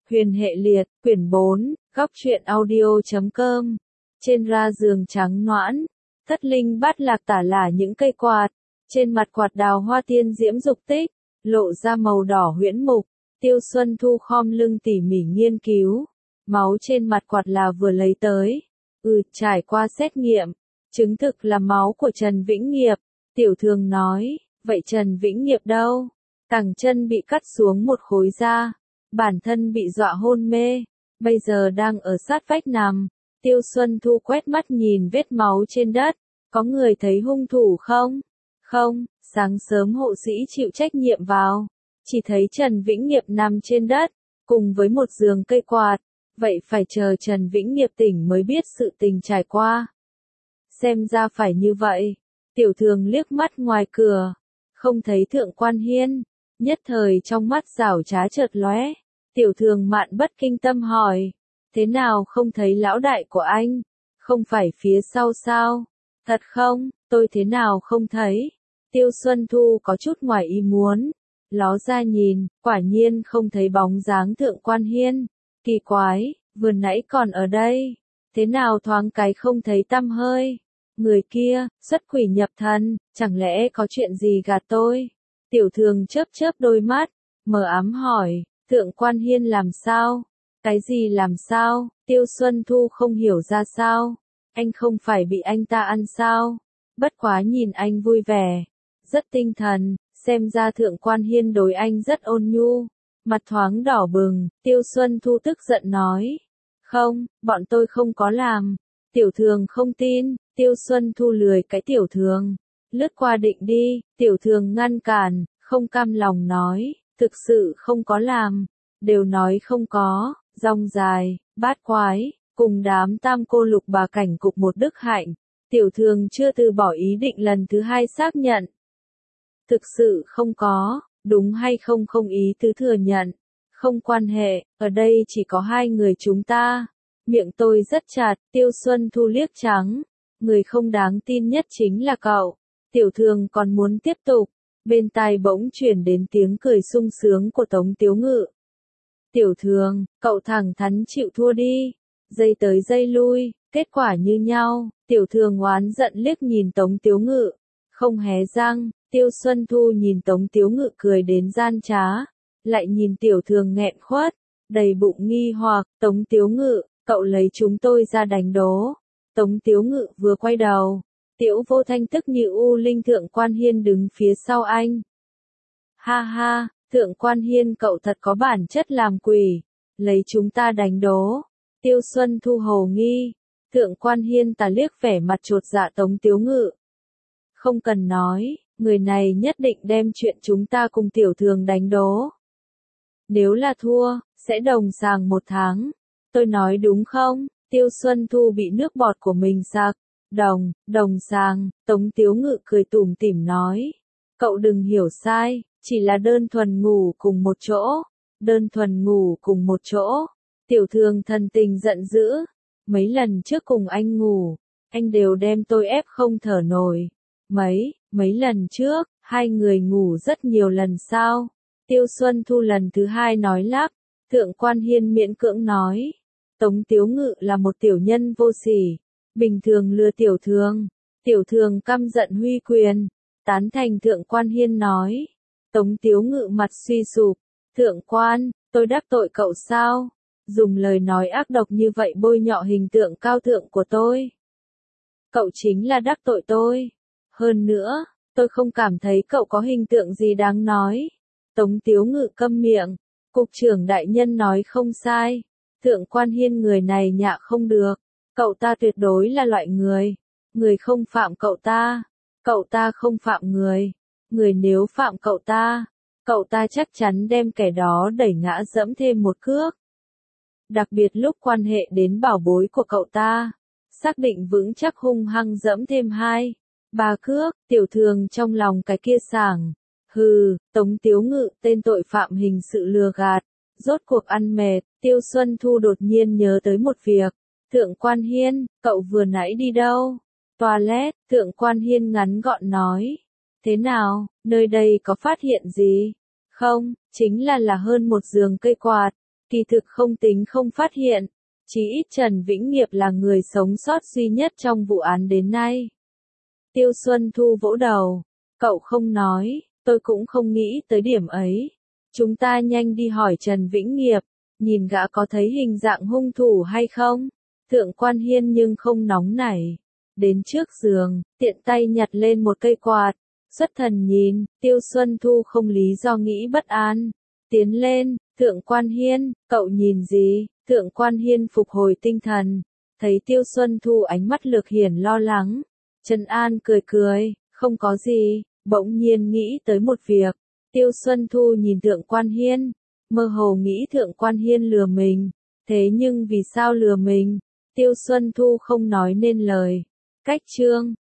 Huyền hệ liệt, quyển 4, góc truyện audio.com. Trên ra giường trắng noãn, thất linh bát lạc tả lả những cây quạt. Trên mặt quạt đào hoa tiên diễm dục tích, lộ ra màu đỏ huyễn mục. Tiêu Xuân Thu khom lưng tỉ mỉ nghiên cứu. Máu trên mặt quạt là vừa lấy tới. Trải qua xét nghiệm, chứng thực là máu của Trần Vĩnh Nghiệp. Tiểu Thường nói, vậy Trần Vĩnh Nghiệp đâu? Cẳng chân bị cắt xuống một khối da. Bản thân bị dọa hôn mê, bây giờ đang ở sát vách nằm. Tiêu Xuân Thu quét mắt nhìn vết máu trên đất, có người thấy hung thủ không? Không, sáng sớm hộ sĩ chịu trách nhiệm vào, chỉ thấy Trần Vĩnh Nghiệp nằm trên đất, cùng với một giường cây quạt, vậy phải chờ Trần Vĩnh Nghiệp tỉnh mới biết sự tình trải qua. Xem ra phải như vậy, Tiểu Thường liếc mắt ngoài cửa, không thấy Thượng Quan Hiên. Nhất thời trong mắt giảo trá chợt lóe, Tiểu Thường mạn bất kinh tâm hỏi, thế nào không thấy lão đại của anh, không phải phía sau sao? Thật không, tôi thế nào không thấy? Tiêu Xuân Thu có chút ngoài ý muốn, ló ra nhìn, quả nhiên không thấy bóng dáng Thượng Quan Hiên. Kỳ quái, vừa nãy còn ở đây, thế nào thoáng cái không thấy tăm hơi? Người kia, xuất quỷ nhập thần, chẳng lẽ có chuyện gì gạt tôi? Tiểu Thường chớp chớp đôi mắt, mờ ám hỏi, Thượng Quan Hiên làm sao? Cái gì làm sao? Tiêu Xuân Thu không hiểu ra sao? Anh không phải bị anh ta ăn sao? Bất quá nhìn anh vui vẻ, rất tinh thần, xem ra Thượng Quan Hiên đối anh rất ôn nhu. Mặt thoáng đỏ bừng, Tiêu Xuân Thu tức giận nói, không, bọn tôi không có làm. Tiểu Thường không tin, Tiêu Xuân Thu lười cái Tiểu Thường. Lướt qua định đi, Tiểu Thường ngăn cản, không cam lòng nói, thực sự không có làm, đều nói không có, rong dài, bát quái, cùng đám tam cô lục bà cảnh cục một đức hạnh. Tiểu Thường chưa từ bỏ ý định lần thứ hai xác nhận. Thực sự không có, đúng hay không không ý tứ thừa nhận, không quan hệ, ở đây chỉ có hai người chúng ta. Miệng tôi rất chặt, Tiêu Xuân Thu liếc trắng, người không đáng tin nhất chính là cậu. Tiểu Thường còn muốn tiếp tục, bên tai bỗng chuyển đến tiếng cười sung sướng của Tống Tiếu Ngự. Tiểu Thường, cậu thẳng thắn chịu thua đi, dây tới dây lui, kết quả như nhau. Tiểu Thường oán giận liếc nhìn Tống Tiếu Ngự, không hé răng. Tiêu Xuân Thu nhìn Tống Tiếu Ngự cười đến gian trá, lại nhìn Tiểu Thường nghẹn khuất, đầy bụng nghi hoặc. Tống Tiếu Ngự, cậu lấy chúng tôi ra đánh đố. Tống Tiếu Ngự vừa quay đầu, Tiểu Vô Thanh tức như u linh Thượng Quan Hiên đứng phía sau anh. Ha ha, Thượng Quan Hiên cậu thật có bản chất làm quỷ, lấy chúng ta đánh đố. Tiêu Xuân Thu hồ nghi, Thượng Quan Hiên ta liếc vẻ mặt chột dạ Tống Tiếu Ngự. Không cần nói, người này nhất định đem chuyện chúng ta cùng Tiểu Thường đánh đố. Nếu là thua, sẽ đồng sàng 1 tháng. Tôi nói đúng không? Tiêu Xuân Thu bị nước bọt của mình sặc. Đồng sàng, Tống Tiếu Ngự cười tủm tỉm nói. Cậu đừng hiểu sai, chỉ là đơn thuần ngủ cùng một chỗ. Đơn thuần ngủ cùng một chỗ. Tiểu Thường thần tình giận dữ. Mấy lần trước cùng anh ngủ, anh đều đem tôi ép không thở nổi. Mấy lần trước, hai người ngủ rất nhiều lần sao? Tiêu Xuân Thu lần thứ hai nói lắp. Thượng Quan Hiên miễn cưỡng nói. Tống Tiếu Ngự là một tiểu nhân vô sỉ, bình thường lừa Tiểu Thường. Tiểu Thường căm giận huy quyền, tán thành Thượng Quan Hiên nói. Tống Tiếu Ngự mặt suy sụp. Thượng Quan, tôi đắc tội cậu sao? Dùng lời nói ác độc như vậy bôi nhọ hình tượng cao thượng của tôi. Cậu chính là đắc tội tôi. Hơn nữa, tôi không cảm thấy cậu có hình tượng gì đáng nói. Tống Tiếu Ngự câm miệng. Cục trưởng đại nhân nói không sai. Thượng Quan Hiên người này nhạ không được. Cậu ta tuyệt đối là loại người. Người không phạm cậu ta không phạm người. Người nếu phạm cậu ta chắc chắn đem kẻ đó đẩy ngã dẫm thêm một cước. Đặc biệt lúc quan hệ đến bảo bối của cậu ta, xác định vững chắc hung hăng dẫm thêm 2-3 cước. Tiểu Thường trong lòng cái kia sảng. Hừ, Tống Tiếu Ngự tên tội phạm hình sự lừa gạt, rốt cuộc ăn mệt. Tiêu Xuân Thu đột nhiên nhớ tới một việc. Thượng Quan Hiên, cậu vừa nãy đi đâu? Toilet. Thượng Quan Hiên ngắn gọn nói. Thế nào, nơi đây có phát hiện gì? Không, chính là hơn một giường cây quạt. Kỳ thực không tính không phát hiện, chí ít Trần Vĩnh Nghiệp là người sống sót duy nhất trong vụ án đến nay. Tiêu Xuân Thu vỗ đầu, cậu không nói, tôi cũng không nghĩ tới điểm ấy. Chúng ta nhanh đi hỏi Trần Vĩnh Nghiệp, nhìn gã có thấy hình dạng hung thủ hay không? Thượng Quan Hiên nhưng không nóng nảy. Đến trước giường, tiện tay nhặt lên một cây quạt. Xuất thần nhìn, Tiêu Xuân Thu không lý do nghĩ bất an. Tiến lên, Thượng Quan Hiên, cậu nhìn gì? Thượng Quan Hiên phục hồi tinh thần. Thấy Tiêu Xuân Thu ánh mắt lược hiển lo lắng. Trần An cười cười, không có gì, bỗng nhiên nghĩ tới một việc. Tiêu Xuân Thu nhìn Thượng Quan Hiên, mơ hồ nghĩ Thượng Quan Hiên lừa mình. Thế nhưng vì sao lừa mình? Tiêu Xuân Thu không nói nên lời. Cách chương